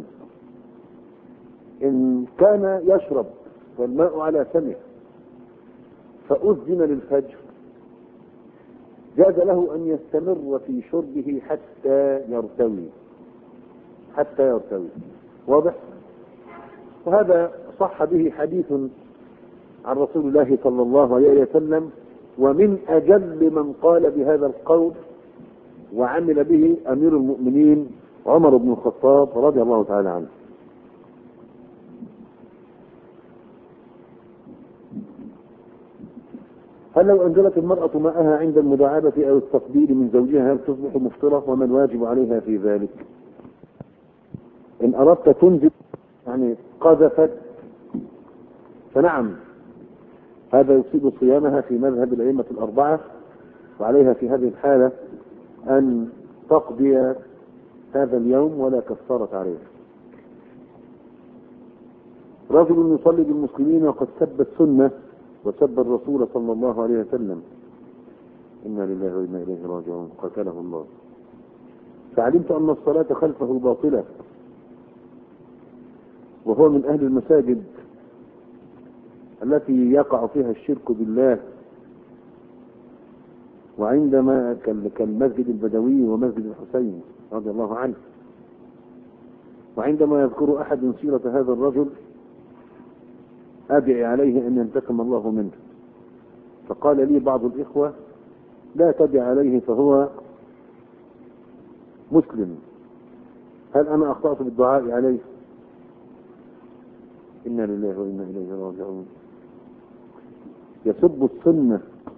ان كان يشرب والماء على فمه فأذن للفجر جاز له أن يستمر في شربه حتى يرتوي، حتى يرتوي. واضح؟ وهذا صح به حديث عن رسول الله صلى الله عليه وسلم، ومن أجل من قال بهذا القول وعمل به أمير المؤمنين عمر بن الخطاب رضي الله تعالى عنه. هل لو أنزلت المرأة ماءها عند المداعبة أو التقبيل من زوجها هل تصبح مفطرة؟ وما الواجب عليها في ذلك؟ إن أردت تنزل يعني قذفت فنعم، هذا يفسد صيامها في مذهب الأئمة الأربعة، وعليها في هذه الحالة أن تقضي هذا اليوم ولا كفارة عليه. رجل يصلي بالمسلمين وقد سب السنة وسب الرسول صلى الله عليه وسلم، إنا لله وإنا إليه راجعون، قتله الله. فعلمت أن الصلاة خلفه باطلة وهو من أهل المساجد التي يقع فيها الشرك بالله، وعندما كالمسجد البدوي ومسجد الحسين رضي الله عنه، وعندما يذكر أحد سيرة هذا الرجل أدعي عليه أن ينتقم الله منه. فقال لي بعض الإخوة لا تدع عليه فهو مسلم. هل أنا أخطأت بالدعاء عليه؟ إنا لله وإنا إليه راجعون. يسب السنة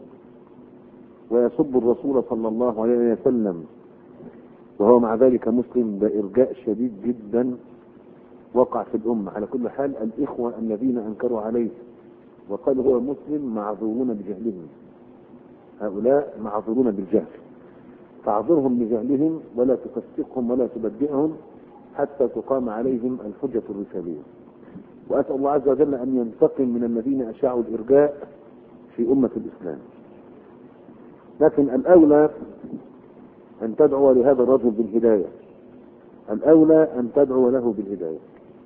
ويسب الرسول صلى الله عليه وسلم وهو مع ذلك مسلم، ده إرجاء شديد جدا وقع في الأمة. على كل حال الإخوة الذين أنكروا عليه وقالوا هو مسلم معذورون بجهلهم، هؤلاء معذورون بالجهل، فاعذرهم بجهلهم ولا تفسقهم ولا تبدعهم حتى تقام عليهم الحجة الرسالية. وأسأل الله عز وجل أن ينتقم من الذين أشاعوا الإرجاء في أمة الإسلام. لكن الأولى أن تدعو لهذا الرجل بالهداية، الأولى أن تدعو له بالهداية.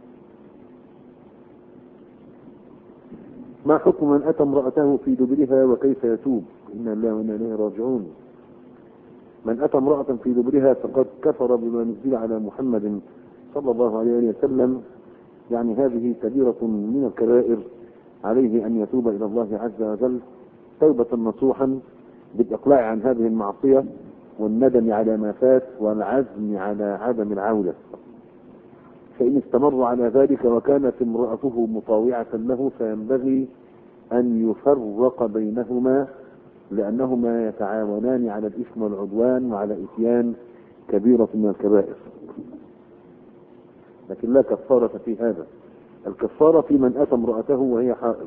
ما حكم من أتى امرأته في دبرها وكيف يتوب؟ إنا لله وإنا إليه راجعون. من أتى امرأة في دبرها فقد كفر بما نزل على محمد صلى الله عليه وسلم، يعني هذه كبيرة من الكبائر، عليه أن يتوب إلى الله عز وجل توبة نصوحا بالإقلاع عن هذه المعصية والندم على ما فات والعزم على عدم العودة. فإن استمر على ذلك وكانت امرأته مطاوعة له فينبغي أن يفرق بينهما، لأنهما يتعاونان على الإثم والعدوان وعلى إتيان كبيرة من الكبائر. لكن لا كفارة في هذا، الكفارة في من أتى امرأته وهي حائض.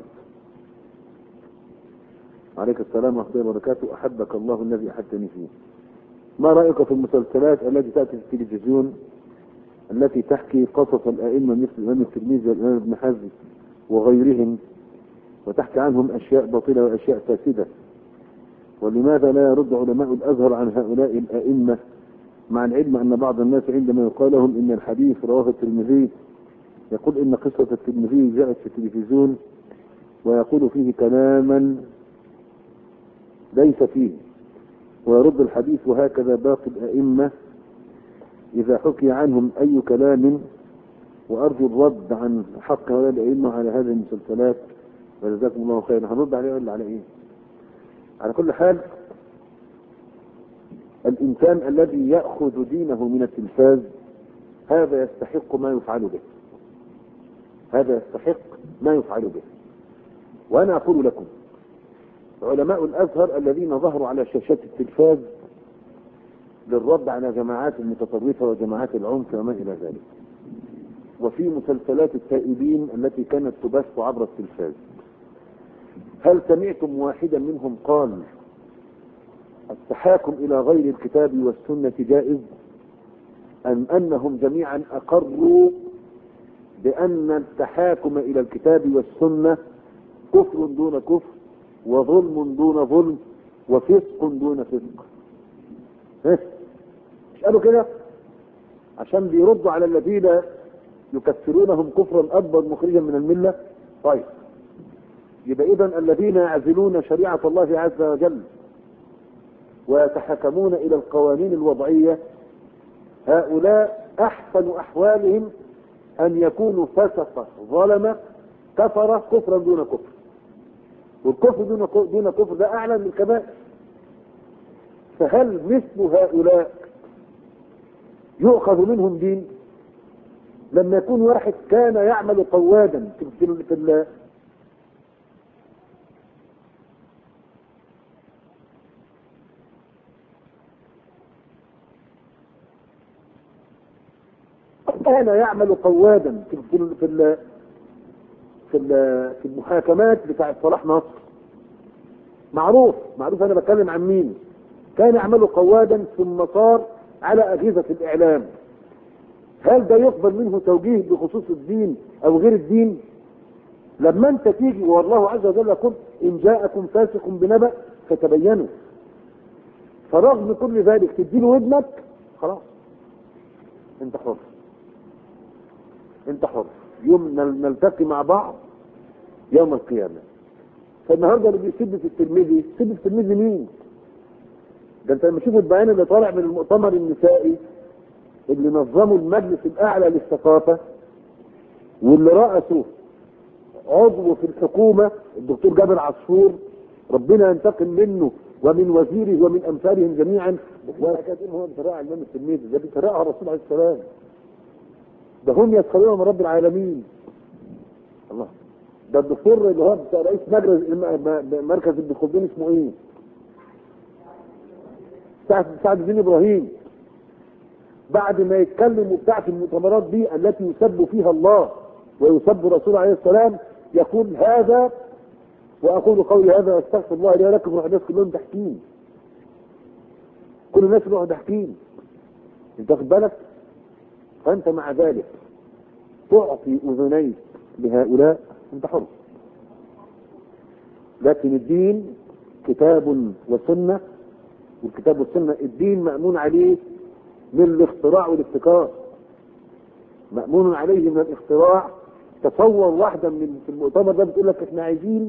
عليك السلام ورحمة الله وبركاته. أحبك الله الذي أحبتني فيه. ما رأيك في المسلسلات التي تأتي في التلفزيون التي تحكي قصص الأئمة مثل الإمام الترمذي والإمام ابن حزم وغيرهم، وتحكي عنهم أشياء باطلة وأشياء فاسدة؟ ولماذا لا يرد علماء الأزهر عن هؤلاء الأئمة، مع العلم أن بعض الناس عندما يقال لهم إن الحديث رواه الترمذي يقول إن قصة الترمذي جاءت في التلفزيون ويقول فيه كلاما ليس فيه، ويرد الحديث. وهكذا باقي الأئمة إذا حكي عنهم أي كلام، وأرجو الرد عن حق هؤلاء الأئمة على هذه المسلسلات، وجزاكم الله خيرا. هنرد عليه ولا على إيه؟ على كل حال الإنسان الذي يأخذ دينه من التلفاز هذا يستحق ما يفعل به، هذا يستحق ما يفعل به. وأنا أقول لكم علماء الأزهر الذين ظهروا على شاشات التلفاز للرد على جماعات المتطرفة وجماعات العنف وما إلى ذلك، وفي مسلسلات التائبين التي كانت تبث عبر التلفاز، هل سمعتم واحدا منهم قال التحاكم إلى غير الكتاب والسنة جائز، أم أنهم جميعا أقروا بأن التحاكم إلى الكتاب والسنة كفر دون كفر وظلم دون ظلم وفسق دون فسق؟ مش قالوا كده عشان بيردوا على الذين يكفرونهم كفرا أكبر مخرجا من الملة؟ طيب يبقى إذن الذين يعزلون شريعة الله عز وجل ويتحكمون إلى القوانين الوضعية هؤلاء أحسن أحوالهم أن يكونوا فسقة ظلمة كفر كفرا دون كفر، والكفر دون دون كفر ده أعلى من الكبائر. فهل مثل هؤلاء يؤخذ منهم دين؟ لما يكون واحد كان يعمل قوادا في كان يعمل قوادا في في في, ال في, ال في المحاكمات بتاعت صلاح نصر. معروف معروف انا بتكلم عن مين. كان يعمل قوادا ثم صار على اجهزه الاعلام. هل ده يقبل منه توجيه بخصوص الدين او غير الدين؟ لما انت تيجي والله عز وجل يقول ان جاءكم فاسق بنبأ فتبينوا، فرغم كل ذلك تديله ودنك، خلاص انت حر، انت حر. يوم نلتقي مع بعض يوم القيامه. فالنهارده اللي بيسب في الترمذي، يسب في الترمذي مين؟ ده انت لما تشوف البيان اللي طالع من المؤتمر النسائي اللي نظمه المجلس الاعلى للثقافه واللي رأسه عضو في الحكومه الدكتور جابر عصفور، ربنا ينتقم منه ومن وزيره ومن امثالهم جميعا. وكانت هو بتراء الامام الترمذي، ده بتراءها الرسول عليه السلام. ده هم يسخرون من رب العالمين. الله، ده الدكتور اللي هو رئيس مركز ابن خلدون اسمه ايه؟ سعد سعد الدين ابراهيم. بعد ما يتكلم بتاع في المؤتمرات دي التي يسب فيها الله ويسب الرسول عليه السلام، يقول هذا واقول قولي هذا واستغفر الله لي ولكم، روح الناس كلهم تحكيم. كل الناس روح تحكيم. انت واخد بالك؟ فانت مع ذلك تعطي اذنيك لهؤلاء، انت حر. لكن الدين كتاب وسنه، والكتاب والسنه الدين مأمون عليه من الاختراع والابتكار، مأمون عليه من الاختراع. تصور واحدة من في المؤتمر ده بتقول لك احنا عايزين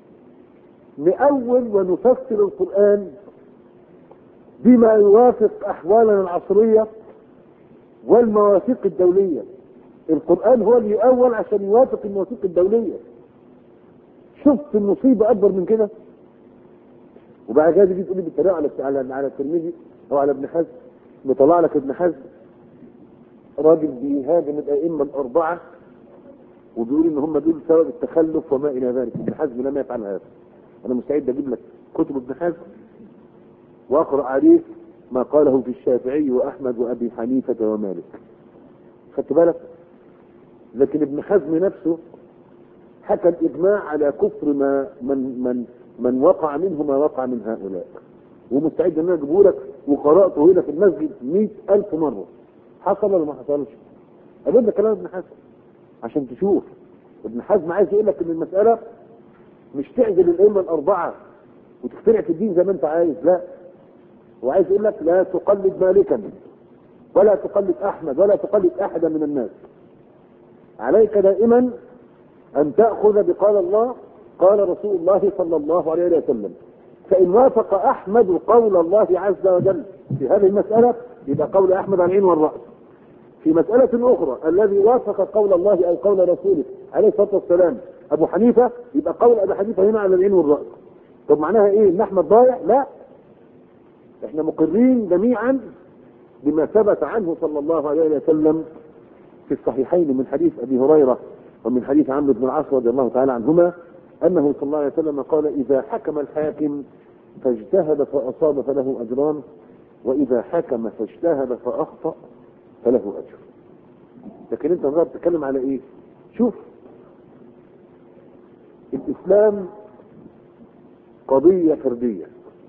نأول ونفسر القرآن بما يوافق أحوالنا العصرية والمواثيق الدولية. القرآن هو اللي يؤول عشان يوافق المواثيق الدولية. شفت المصيبة أكبر من كده؟ وبعد كده تيجي تقول لي بالطريقة على على على الترمذي أو على ابن حزم، بيطلع لك ابن حزم راجل بيهاجم الائمه الاربعه وبيقول ان هم دول سبب التخلف وما الى ذلك. ابن حزم لم يفعل هذا. انا مستعد اجيب لك كتب ابن حزم واقرا عليه ما قاله في الشافعي واحمد وابي حنيفه ومالك. خدت بالك؟ لكن ابن حزم نفسه حكى الاجماع على كفر ما من من من وقع منه ما وقع من هؤلاء، ومستعد ان انا اجيبه لك وقراته هنا في المسجد مئة ألف مره. حصل ولا ما حصلش؟ اقول لك كلام ابن حزم عشان تشوف. ابن حزم عايز يقول لك ان المساله مش تعزل الائمه الاربعه وتخترع في الدين زي ما انت عايز، لا. وعايز يقول لك لا تقلد مالكا ولا تقلد احمد ولا تقلد احدا من الناس. عليك دائما ان تاخذ بقال الله قال رسول الله صلى الله عليه وسلم. فان وافق احمد قول الله عز وجل في هذه المساله يبقى قول احمد على العين والراس. في مساله اخرى الذي وافق قول الله او قول رسوله عليه الصلاه والسلام ابو حنيفه يبقى قول ابو حنيفه هنا على العين والراس. طب معناها ايه؟ ان احمد ضايع؟ لا، احنا مقرين جميعا بما ثبت عنه صلى الله عليه وسلم في الصحيحين من حديث ابي هريره ومن حديث عمرو بن العاص رضي الله تعالى عنهما انه صلى الله عليه وسلم قال اذا حكم الحاكم فاجتهد فاصاب فله اجران واذا حكم فاجتهد فاخطا فله اجر. لكن انت النهارده بتتكلم على ايه؟ شوف، الاسلام قضيه فرديه.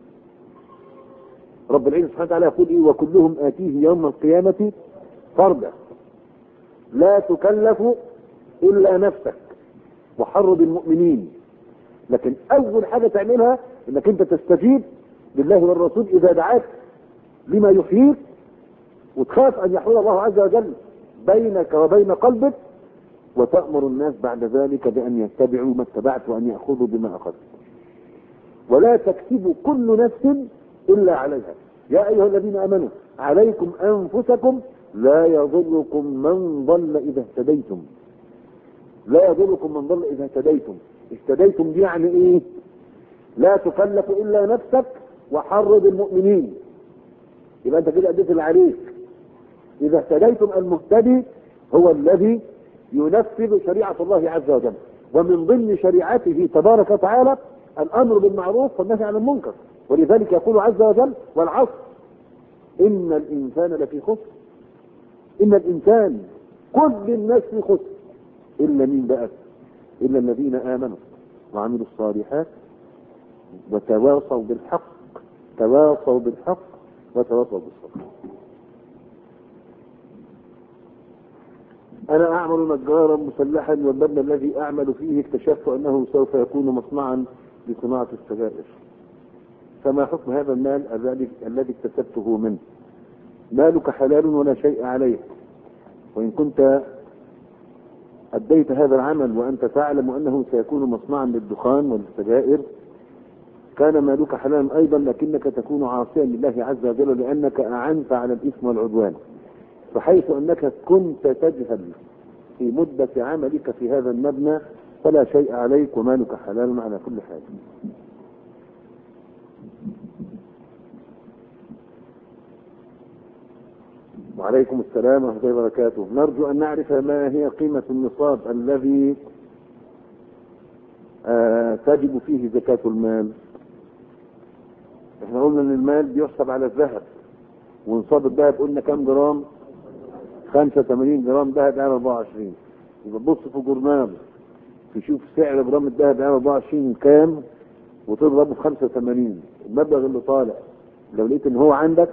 رب العزة سبحانه وتعالى يقول ايه؟ وكلهم اتيه يوم القيامه فردا لا تكلف الا نفسك وحرض المؤمنين. لكن اول حاجه تعملها انك انت تستجيب لله والرسول اذا دعاك لما يحييك، وتخاف ان يحول الله عز وجل بينك وبين قلبك، وتأمر الناس بعد ذلك بان يتبعوا ما اتبعت وان ياخذوا بما اخذت. ولا تكسب كل نفس الا عليها. يا ايها الذين امنوا عليكم انفسكم لا يضركم من ضل اذا اهتديتم. لا يضركم من ضل اذا اهتديتم. اهتديتم دي يعني ايه؟ لا تكلف الا نفسك وحرض المؤمنين. يبقى انت كده اديت اللي عليك. اذا اهتديتم المهتدي هو الذي ينفذ شريعه الله عز وجل، ومن ضمن شريعته تبارك وتعالى الامر بالمعروف والنهي عن المنكر. ولذلك يقول عز وجل والعصر ان الانسان لفي خسر. ان الانسان كل الناس في خسر إلا مين بقى؟ إلا الذين آمنوا وعملوا الصالحات وتواصوا بالحق تواصوا بالحق وتواصوا بالصبر. أنا أعمل نجارا مسلحا والمبنى الذي أعمل فيه اكتشفت أنه سوف يكون مصنعا لصناعة السجائر، فما حكم هذا المال الذي اكتسبته منه؟ مالك حلال ولا شيء عليك، وإن كنت أديت هذا العمل وأنت تعلم أنه سيكون مصنعا للدخان والسجائر كان مالك حلالا أيضا، لكنك تكون عاصيا لله عز وجل لأنك أعنت على الإثم والعدوان، فحيث أنك كنت تجهل في مدة عملك في هذا المبنى فلا شيء عليك ومالك حلال على كل حال. وعليكم السلام ورحمة الله وبركاته. نرجو أن نعرف ما هي قيمة النصاب الذي آه تجب فيه زكاة المال. احنا قلنا ان المال بيحسب على الذهب، ونصاب الذهب قلنا كم جرام؟ خمسة وثمانين جرام ذهب على أربعة وعشرين. يبقى تبص في جورنال تشوف سعر جرام الذهب على أربعة وعشرين كام وتضربه في خمسة وثمانين، المبلغ اللي طالع لو لقيت ان هو عندك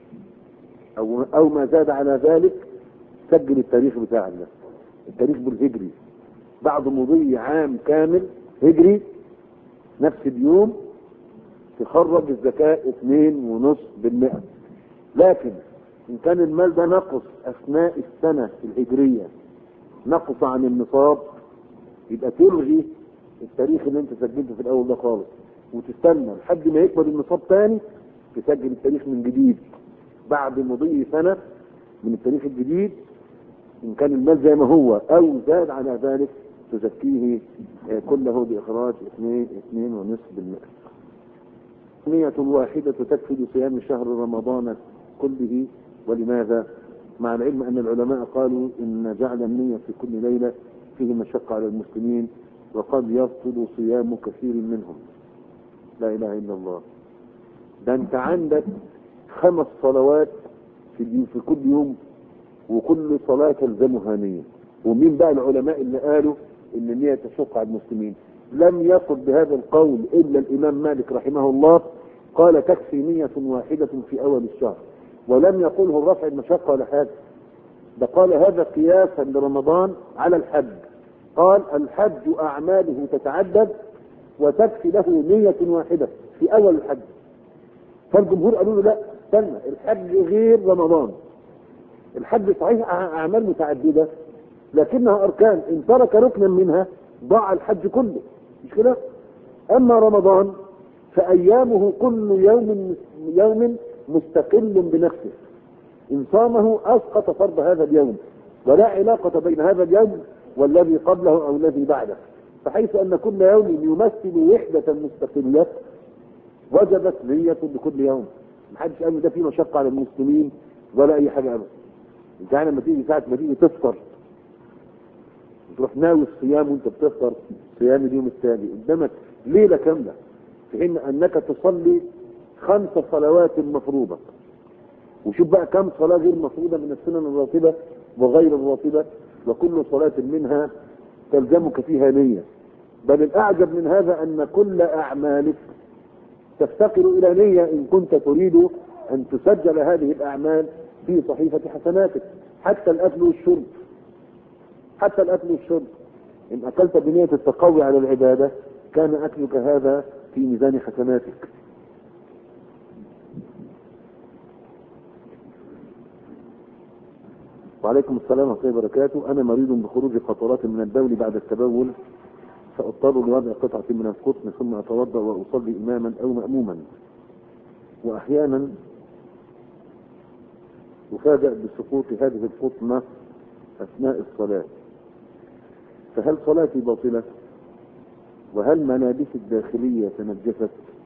او او ما زاد على ذلك سجل التاريخ بتاعك ده، التاريخ بالهجري، بعد مضي عام كامل هجري نفس اليوم تخرج الزكاة اثنين ونصف بالمئة. لكن ان كان المال ده نقص اثناء السنة الهجرية نقص عن النصاب يبقى تلغي التاريخ اللي انت سجلته في الاول ده خالص وتستنى لحد ما يكبر النصاب تاني تسجل التاريخ من جديد بعد مضي سنة من التاريخ الجديد. ان كان المال زي ما هو او زاد على ذلك تزكيه كله باخراج اثنين اثنين ونصف بالمئة. نية واحدة تكفي لصيام شهر رمضان كله، ولماذا؟ مع العلم ان العلماء قالوا ان جعل النية في كل ليلة فيه مشقة على المسلمين وقد يبطل صيام كثير منهم. لا اله الا الله، ده انت عندك خمس صلوات في, في كل يوم وكل صلاة تلزمها نية. ومين بقى العلماء اللي قالوا ان النية تشق على المسلمين؟ لم يقل بهذا القول الا الامام مالك رحمه الله، قال تكفي نية واحدة في اول الشهر، ولم يقله الرفع المشقة ولا حاجة، ده قال هذا قياسا لرمضان على الحج، قال الحج اعماله تتعدد وتكفي له نية واحدة في اول الحج. فالجمهور قالوا له لا استنى، الحج غير رمضان، الحج صحيح اعمال متعددة لكنها اركان، ان ترك ركنا منها ضاع الحج كله، مش كده؟ اما رمضان فايامه كل يوم يوم مستقل بنفسه، ان صامه اسقط فرض هذا اليوم ولا علاقة بين هذا اليوم والذي قبله او الذي بعده، فحيث ان كل يوم يمثل وحدة مستقلة وجبت نية لكل يوم. محدش قال ده فيه مشقة على المسلمين ولا اي حاجة ابدا. انت لما تيجي ساعة ما تيجي تفطر تروح ناوي الصيام وانت بتفطر صيام اليوم التالي قدامك ليلة كاملة، في حين انك تصلي خمس صلوات مفروضة. وشوف بقى كم صلاة غير مفروضة من السنن الراتبة وغير الراتبة، وكل صلاة منها تلزمك فيها نية. بل الاعجب من هذا ان كل اعمالك تفتقر الى نية ان كنت تريد ان تسجل هذه الاعمال في صحيفة حسناتك، حتى الاكل والشرب، حتى الاكل والشرب ان اكلت بنية التقوي على العبادة كان اكلك هذا في ميزان حسناتك. وعليكم السلام ورحمة الله وبركاته. انا مريض بخروج قطرات من البول بعد التبول، فاضطر لوضع قطعة من القطن ثم اتوضا واصلي اماما او مأموما، واحيانا افاجأ بسقوط هذه القطنة اثناء الصلاة، فهل صلاتي باطلة؟ وهل ملابسي الداخلية تنجست؟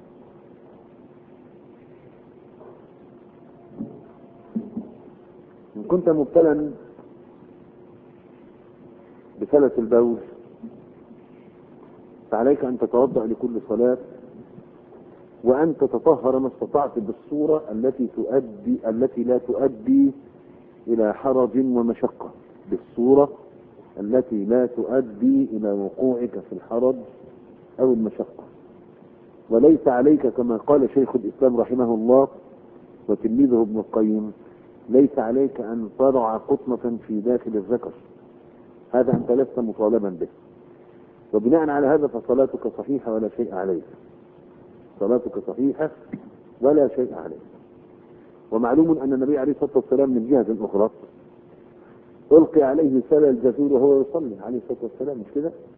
ان كنت مبتلا بسلس البول فعليك ان تتوضأ لكل صلاة وان تتطهر ما استطعت بالصورة التي تؤدي التي لا تؤدي الى حرج ومشقة. بالصورة التي لا تؤدي إلى وقوعك في الحرج أو المشقة. وليس عليك كما قال شيخ الإسلام رحمه الله وتلميذه ابن القيم، ليس عليك أن تضع قطنة في داخل الذكر، هذا أنت لست مطالبا به. وبناء على هذا فصلاتك صحيحة ولا شيء عليك، صلاتك صحيحة ولا شيء عليك. ومعلوم أن النبي عليه الصلاة والسلام من جهة أخرى ألقي عليه سلة الجزور وهو يصلي عليه الصلاة والسلام، مش كده؟